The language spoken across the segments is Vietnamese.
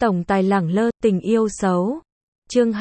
Tổng tài lẳng lơ, tình yêu xấu. Chương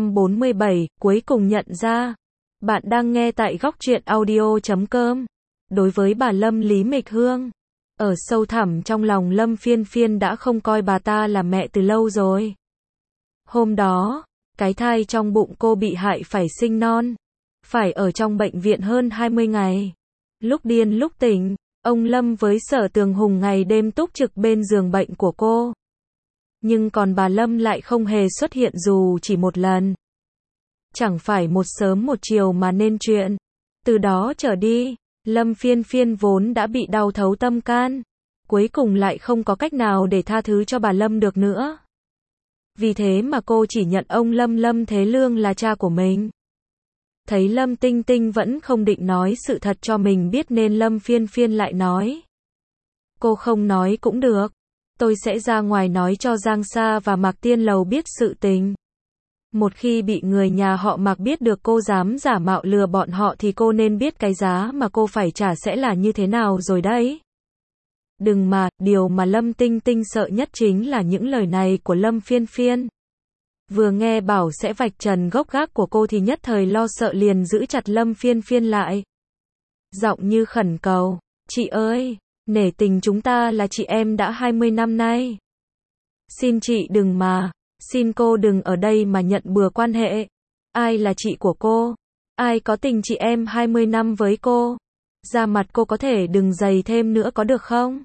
247, cuối cùng nhận ra. Bạn đang nghe tại góc truyện audio.com. Đối với bà Lâm Lý Mịch Hương, ở sâu thẳm trong lòng Lâm Phiên Phiên đã không coi bà ta là mẹ từ lâu rồi. Hôm đó, cái thai trong bụng cô bị hại phải sinh non, phải ở trong bệnh viện hơn 20 ngày. Lúc điên lúc tỉnh, ông Lâm với Sở Tường Hùng ngày đêm túc trực bên giường bệnh của cô. Nhưng còn bà Lâm lại không hề xuất hiện dù chỉ một lần. Chẳng phải một sớm một chiều mà nên chuyện. Từ đó trở đi, Lâm Phiên Phiên vốn đã bị đau thấu tâm can, cuối cùng lại không có cách nào để tha thứ cho bà Lâm được nữa. Vì thế mà cô chỉ nhận ông Lâm Thế Lương là cha của mình. Thấy Lâm Tinh Tinh vẫn không định nói sự thật cho mình biết nên Lâm Phiên Phiên lại nói. Cô không nói cũng được. Tôi sẽ ra ngoài nói cho Giang Sa và Mạc Tiên Lầu biết sự tình. Một khi bị người nhà họ Mạc biết được cô dám giả mạo lừa bọn họ thì cô nên biết cái giá mà cô phải trả sẽ là như thế nào rồi đấy. Đừng mà, điều mà Lâm Tinh Tinh sợ nhất chính là những lời này của Lâm Phiên Phiên. Vừa nghe bảo sẽ vạch trần gốc gác của cô thì nhất thời lo sợ liền giữ chặt Lâm Phiên Phiên lại. Giọng như khẩn cầu, chị ơi, nể tình chúng ta là chị em đã 20 năm nay. Xin chị đừng mà, xin cô đừng ở đây mà nhận bừa quan hệ. Ai là chị của cô? Ai có tình chị em 20 năm với cô? Da mặt cô có thể đừng dày thêm nữa có được không?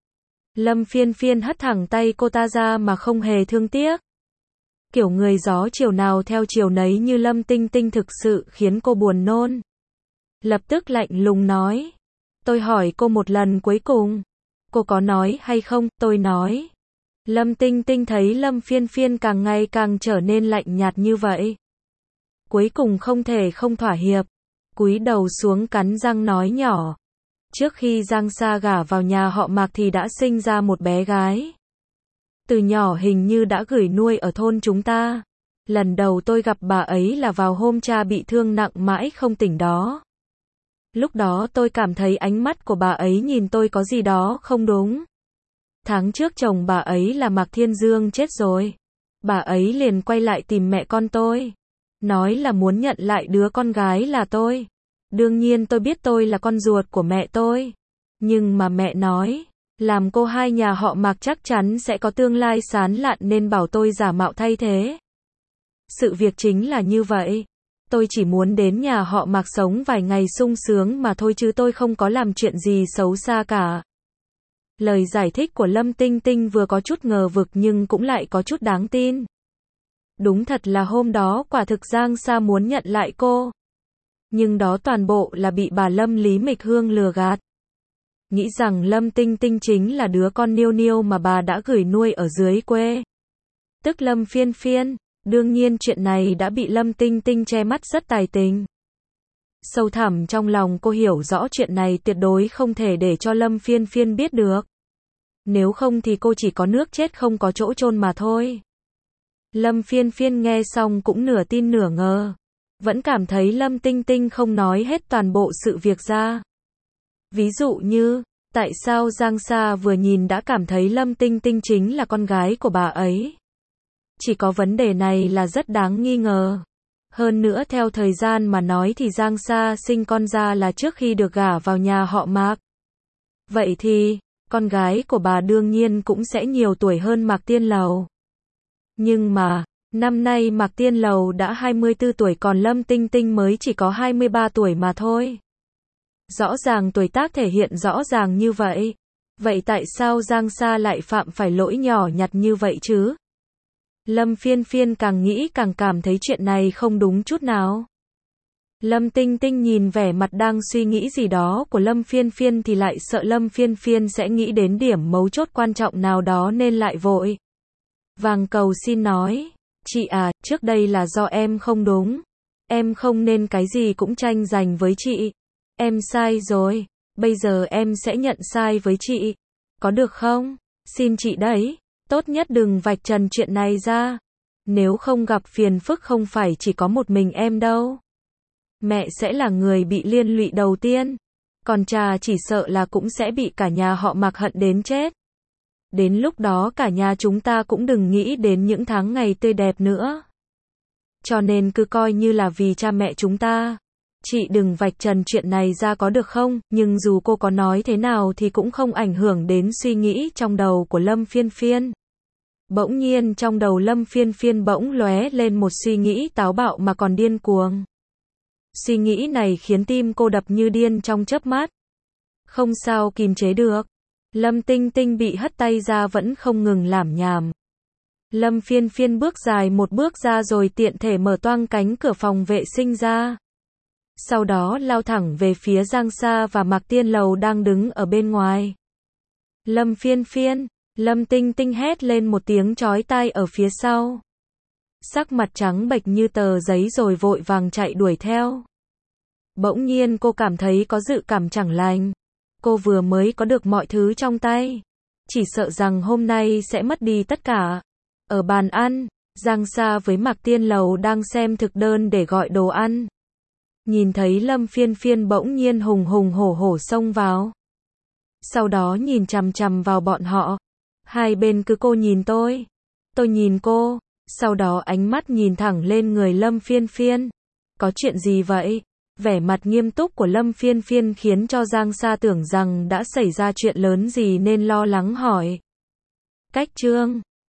Lâm Phiên Phiên hất thẳng tay cô ta ra mà không hề thương tiếc. Kiểu người gió chiều nào theo chiều nấy như Lâm Tinh Tinh thực sự khiến cô buồn nôn. Lập tức lạnh lùng nói. Tôi hỏi cô một lần cuối cùng. Cô có nói hay không? Tôi nói. Lâm Tinh Tinh thấy Lâm Phiên Phiên càng ngày càng trở nên lạnh nhạt như vậy. Cuối cùng không thể không thỏa hiệp. Cúi đầu xuống cắn răng nói nhỏ. Trước khi Giang Sa gả vào nhà họ Mạc thì đã sinh ra một bé gái. Từ nhỏ hình như đã gửi nuôi ở thôn chúng ta. Lần đầu tôi gặp bà ấy là vào hôm cha bị thương nặng mãi không tỉnh đó. Lúc đó tôi cảm thấy ánh mắt của bà ấy nhìn tôi có gì đó không đúng. Tháng trước chồng bà ấy là Mạc Thiên Dương chết rồi. Bà ấy liền quay lại tìm mẹ con tôi. Nói là muốn nhận lại đứa con gái là tôi. Đương nhiên tôi biết tôi là con ruột của mẹ tôi. Nhưng mà mẹ nói, làm cô hai nhà họ Mạc chắc chắn sẽ có tương lai sáng lạn nên bảo tôi giả mạo thay thế. Sự việc chính là như vậy. Tôi chỉ muốn đến nhà họ Mạc sống vài ngày sung sướng mà thôi chứ tôi không có làm chuyện gì xấu xa cả. Lời giải thích của Lâm Tinh Tinh vừa có chút ngờ vực nhưng cũng lại có chút đáng tin. Đúng thật là hôm đó quả thực Giang Sa muốn nhận lại cô. Nhưng đó toàn bộ là bị bà Lâm Lý Mịch Hương lừa gạt. Nghĩ rằng Lâm Tinh Tinh chính là đứa con niêu niêu mà bà đã gửi nuôi ở dưới quê. Tức Lâm Phiên Phiên. Đương nhiên chuyện này đã bị Lâm Tinh Tinh che mắt rất tài tình. Sâu thẳm trong lòng cô hiểu rõ chuyện này tuyệt đối không thể để cho Lâm Phiên Phiên biết được. Nếu không thì cô chỉ có nước chết không có chỗ chôn mà thôi. Lâm Phiên Phiên nghe xong cũng nửa tin nửa ngờ. Vẫn cảm thấy Lâm Tinh Tinh không nói hết toàn bộ sự việc ra. Ví dụ như, tại sao Giang Sa vừa nhìn đã cảm thấy Lâm Tinh Tinh chính là con gái của bà ấy. Chỉ có vấn đề này là rất đáng nghi ngờ. Hơn nữa theo thời gian mà nói thì Giang Sa sinh con ra là trước khi được gả vào nhà họ Mạc. Vậy thì, con gái của bà đương nhiên cũng sẽ nhiều tuổi hơn Mạc Tiên Lầu. Nhưng mà, năm nay Mạc Tiên Lầu đã 24 tuổi còn Lâm Tinh Tinh mới chỉ có 23 tuổi mà thôi. Rõ ràng tuổi tác thể hiện rõ ràng như vậy. Vậy tại sao Giang Sa lại phạm phải lỗi nhỏ nhặt như vậy chứ? Lâm Phiên Phiên càng nghĩ càng cảm thấy chuyện này không đúng chút nào. Lâm Tinh Tinh nhìn vẻ mặt đang suy nghĩ gì đó của Lâm Phiên Phiên thì lại sợ Lâm Phiên Phiên sẽ nghĩ đến điểm mấu chốt quan trọng nào đó nên lại vội vàng cầu xin nói, chị à, trước đây là do em không đúng. Em không nên cái gì cũng tranh giành với chị. Em sai rồi, bây giờ em sẽ nhận sai với chị. Có được không? Xin chị đấy. Tốt nhất đừng vạch trần chuyện này ra. Nếu không gặp phiền phức không phải chỉ có một mình em đâu. Mẹ sẽ là người bị liên lụy đầu tiên. Còn cha chỉ sợ là cũng sẽ bị cả nhà họ Mạc hận đến chết. Đến lúc đó cả nhà chúng ta cũng đừng nghĩ đến những tháng ngày tươi đẹp nữa. Cho nên cứ coi như là vì cha mẹ chúng ta. Chị đừng vạch trần chuyện này ra có được không, nhưng dù cô có nói thế nào thì cũng không ảnh hưởng đến suy nghĩ trong đầu của Lâm Phiên Phiên. Bỗng nhiên trong đầu Lâm Phiên Phiên bỗng lóe lên một suy nghĩ táo bạo mà còn điên cuồng. Suy nghĩ này khiến tim cô đập như điên trong chớp mắt. Không sao kìm chế được. Lâm Tinh Tinh bị hất tay ra vẫn không ngừng lảm nhảm. Lâm Phiên Phiên bước dài một bước ra rồi tiện thể mở toang cánh cửa phòng vệ sinh ra. Sau đó lao thẳng về phía Giang Sa và Mạc Tiên Lầu đang đứng ở bên ngoài. Lâm Phiên Phiên, Lâm Tinh Tinh hét lên một tiếng chói tai ở phía sau. Sắc mặt trắng bệch như tờ giấy rồi vội vàng chạy đuổi theo. Bỗng nhiên cô cảm thấy có dự cảm chẳng lành. Cô vừa mới có được mọi thứ trong tay. Chỉ sợ rằng hôm nay sẽ mất đi tất cả. Ở bàn ăn, Giang Sa với Mạc Tiên Lầu đang xem thực đơn để gọi đồ ăn. Nhìn thấy Lâm Phiên Phiên bỗng nhiên hùng hùng hổ hổ xông vào. Sau đó nhìn chằm chằm vào bọn họ. Hai bên cứ cô nhìn tôi nhìn cô. Sau đó ánh mắt nhìn thẳng lên người Lâm Phiên Phiên. Có chuyện gì vậy? Vẻ mặt nghiêm túc của Lâm Phiên Phiên khiến cho Giang Sa tưởng rằng đã xảy ra chuyện lớn gì nên lo lắng hỏi. Cách chương